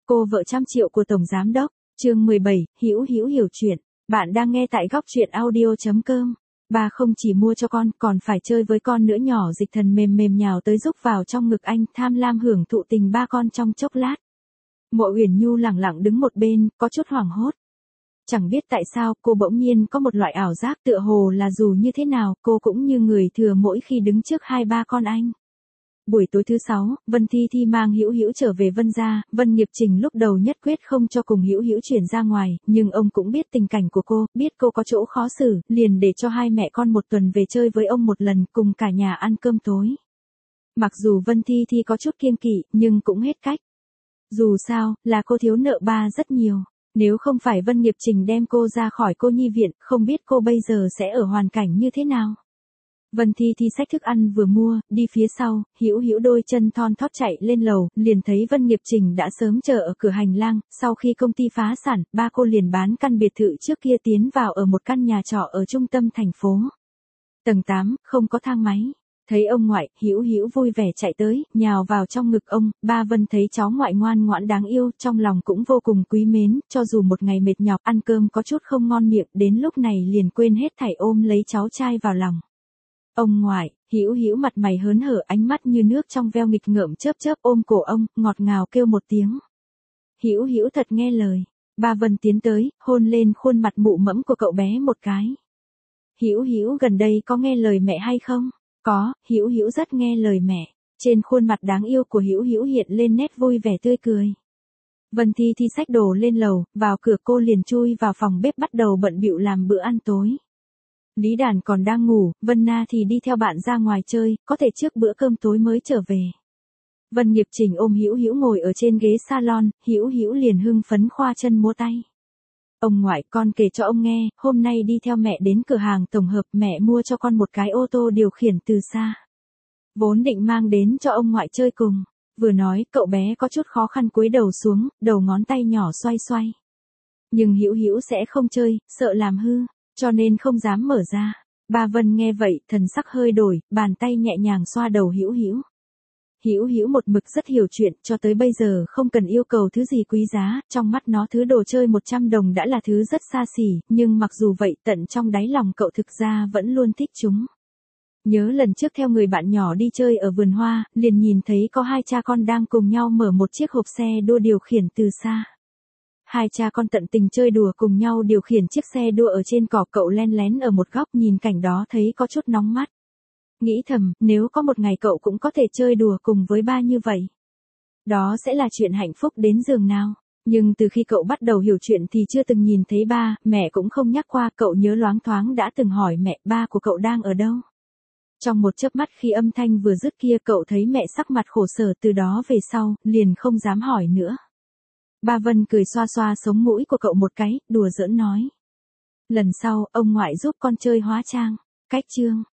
Cô vợ trăm triệu của Tổng Giám Đốc, chương 17, Hữu Hữu hiểu chuyện. Bạn đang nghe tại góc truyện audio.com. Ba không chỉ mua cho con, còn phải chơi với con nữa. Nhỏ Dịch Thần mềm mềm nhào tới rúc vào trong ngực anh, tham lam hưởng thụ tình ba con trong chốc lát. Mộ Uyển Nhu lẳng lặng đứng một bên, có chút hoảng hốt. Chẳng biết tại sao, cô bỗng nhiên có một loại ảo giác tựa hồ là dù như thế nào, cô cũng như người thừa mỗi khi đứng trước hai ba con anh. Buổi tối thứ 6, Vân Thi Thi mang Hữu Hữu trở về Vân gia, Vân Nghiệp Trình lúc đầu nhất quyết không cho cùng Hữu Hữu chuyển ra ngoài, nhưng ông cũng biết tình cảnh của cô, biết cô có chỗ khó xử, liền để cho hai mẹ con một tuần về chơi với ông một lần, cùng cả nhà ăn cơm tối. Mặc dù Vân Thi Thi có chút kiêng kỵ, nhưng cũng hết cách. Dù sao, là cô thiếu nợ ba rất nhiều. Nếu không phải Vân Nghiệp Trình đem cô ra khỏi cô nhi viện, không biết cô bây giờ sẽ ở hoàn cảnh như thế nào. Vân Thi Thi xách thức ăn vừa mua, đi phía sau, Hữu Hữu đôi chân thon thót chạy lên lầu, liền thấy Vân Nghiệp Trình đã sớm chờ ở cửa hành lang. Sau khi công ty phá sản, ba cô liền bán căn biệt thự trước kia tiến vào ở một căn nhà trọ ở trung tâm thành phố. Tầng 8, không có thang máy. Thấy ông ngoại, Hữu Hữu vui vẻ chạy tới, nhào vào trong ngực ông. Ba Vân thấy cháu ngoại ngoan ngoãn đáng yêu, trong lòng cũng vô cùng quý mến, cho dù một ngày mệt nhọc ăn cơm có chút không ngon miệng, đến lúc này liền quên hết thảy ôm lấy cháu trai vào lòng. Ông ngoại, Hữu Hữu mặt mày hớn hở, ánh mắt như nước trong veo nghịch ngợm chớp chớp, ôm cổ ông, ngọt ngào kêu một tiếng. Hữu Hữu thật nghe lời. Ba Vân tiến tới, hôn lên khuôn mặt mụ mẫm của cậu bé một cái. Hữu Hữu gần đây có nghe lời mẹ hay không? Có, Hữu Hữu rất nghe lời mẹ. Trên khuôn mặt đáng yêu của Hữu Hữu hiện lên nét vui vẻ tươi cười. Vân Thi Thi xách đồ lên lầu, vào cửa cô liền chui vào phòng bếp bắt đầu bận bịu làm bữa ăn tối. Lý Đàn còn đang ngủ, Vân Na thì đi theo bạn ra ngoài chơi, có thể trước bữa cơm tối mới trở về. Vân Nghiệp Trình ôm Hữu Hữu ngồi ở trên ghế salon, Hữu Hữu liền hưng phấn khoa chân múa tay. Ông ngoại, con kể cho ông nghe, hôm nay đi theo mẹ đến cửa hàng tổng hợp, mẹ mua cho con một cái ô tô điều khiển từ xa. Vốn định mang đến cho ông ngoại chơi cùng. Vừa nói, cậu bé có chút khó khăn cúi đầu xuống, đầu ngón tay nhỏ xoay xoay. Nhưng Hữu Hữu sẽ không chơi, sợ làm hư, cho nên không dám mở ra. Ba Vân nghe vậy, thần sắc hơi đổi, bàn tay nhẹ nhàng xoa đầu Hữu Hữu. Hữu Hữu một mực rất hiểu chuyện, cho tới bây giờ không cần yêu cầu thứ gì quý giá, trong mắt nó thứ đồ chơi 100 đồng đã là thứ rất xa xỉ, nhưng mặc dù vậy tận trong đáy lòng cậu thực ra vẫn luôn thích chúng. Nhớ lần trước theo người bạn nhỏ đi chơi ở vườn hoa, liền nhìn thấy có hai cha con đang cùng nhau mở một chiếc hộp xe đua điều khiển từ xa. Hai cha con tận tình chơi đùa cùng nhau điều khiển chiếc xe đua ở trên cỏ, cậu len lén ở một góc nhìn cảnh đó thấy có chút nóng mắt. Nghĩ thầm, nếu có một ngày cậu cũng có thể chơi đùa cùng với ba như vậy. Đó sẽ là chuyện hạnh phúc đến giường nào. Nhưng từ khi cậu bắt đầu hiểu chuyện thì chưa từng nhìn thấy ba, mẹ cũng không nhắc qua, cậu nhớ loáng thoáng đã từng hỏi mẹ ba của cậu đang ở đâu. Trong một chớp mắt khi âm thanh vừa dứt kia cậu thấy mẹ sắc mặt khổ sở, từ đó về sau, liền không dám hỏi nữa. Ba Vân cười xoa xoa sống mũi của cậu một cái, đùa giỡn nói. Lần sau, ông ngoại giúp con chơi hóa trang. Cách chương.